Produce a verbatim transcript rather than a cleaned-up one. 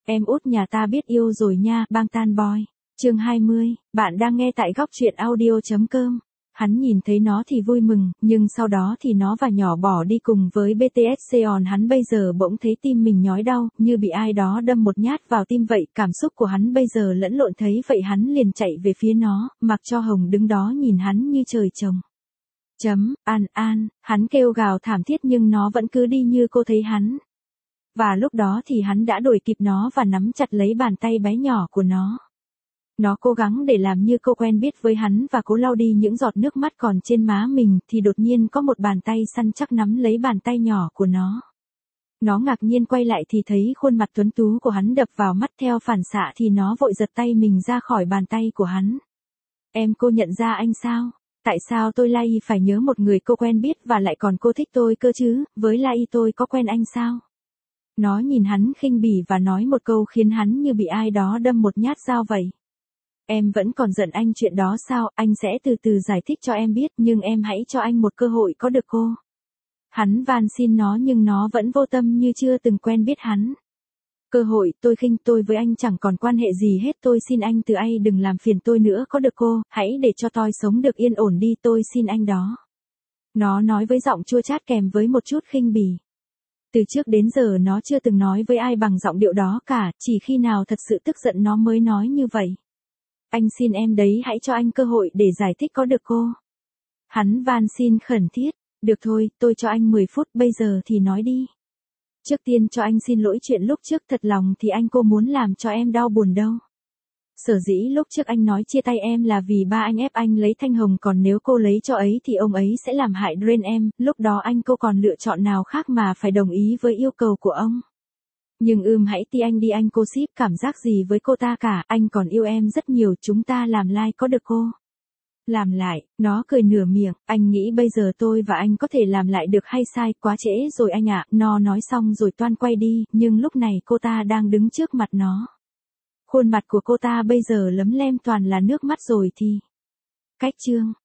Em út nhà ta biết yêu rồi nha, bang tan boy. Chương hai mươi, bạn đang nghe tại góc truyện audio chấm com. Hắn nhìn thấy nó thì vui mừng, nhưng sau đó thì nó và nhỏ bỏ đi cùng với bê tê ét Seon. Hắn bây giờ bỗng thấy tim mình nhói đau, như bị ai đó đâm một nhát vào tim vậy. Cảm xúc của hắn bây giờ lẫn lộn, thấy vậy hắn liền chạy về phía nó, mặc cho Hồng đứng đó nhìn hắn như trời trồng. Chấm, An An, hắn kêu gào thảm thiết nhưng nó vẫn cứ đi như cô thấy hắn. Và lúc đó thì hắn đã đuổi kịp nó và nắm chặt lấy bàn tay bé nhỏ của nó. Nó cố gắng để làm như cô quen biết với hắn và cố lau đi những giọt nước mắt còn trên má mình, thì đột nhiên có một bàn tay săn chắc nắm lấy bàn tay nhỏ của nó. Nó ngạc nhiên quay lại thì thấy khuôn mặt tuấn tú của hắn đập vào mắt, theo phản xạ thì nó vội giật tay mình ra khỏi bàn tay của hắn. Em, cô nhận ra anh sao? Tại sao tôi Lai phải nhớ một người cô quen biết và lại còn cô thích tôi cơ chứ, với Lai tôi có quen anh sao? Nó nhìn hắn khinh bỉ và nói một câu khiến hắn như bị ai đó đâm một nhát dao vậy. Em vẫn còn giận anh chuyện đó sao? Anh sẽ từ từ giải thích cho em biết, nhưng em hãy cho anh một cơ hội có được cô? Hắn van xin nó nhưng nó vẫn vô tâm như chưa từng quen biết hắn. Cơ hội, tôi khinh, tôi với anh chẳng còn quan hệ gì hết, tôi xin anh từ ai đừng làm phiền tôi nữa có được cô, hãy để cho tôi sống được yên ổn đi, tôi xin anh đó. Nó nói với giọng chua chát kèm với một chút khinh bỉ. Từ trước đến giờ nó chưa từng nói với ai bằng giọng điệu đó cả, chỉ khi nào thật sự tức giận nó mới nói như vậy. Anh xin em đấy, hãy cho anh cơ hội để giải thích có được cô? Hắn van xin khẩn thiết. Được thôi, tôi cho anh mười phút, bây giờ thì nói đi. Trước tiên cho anh xin lỗi chuyện lúc trước, thật lòng thì anh cô muốn làm cho em đau buồn đâu. Sở dĩ lúc trước anh nói chia tay em là vì ba anh ép anh lấy Thanh Hồng, còn nếu cô lấy cho ấy thì ông ấy sẽ làm hại Drain em, lúc đó anh cô còn lựa chọn nào khác mà phải đồng ý với yêu cầu của ông. Nhưng ưm hãy ti anh đi, anh cô ship cảm giác gì với cô ta cả, anh còn yêu em rất nhiều, chúng ta làm like có được cô? Làm lại, nó cười nửa miệng, anh nghĩ bây giờ tôi và anh có thể làm lại được hay sai, quá trễ rồi anh ạ. Nó nói xong rồi toan quay đi, nhưng lúc này cô ta đang đứng trước mặt nó. Khuôn mặt của cô ta bây giờ lấm lem toàn là nước mắt rồi thì. Cách chương.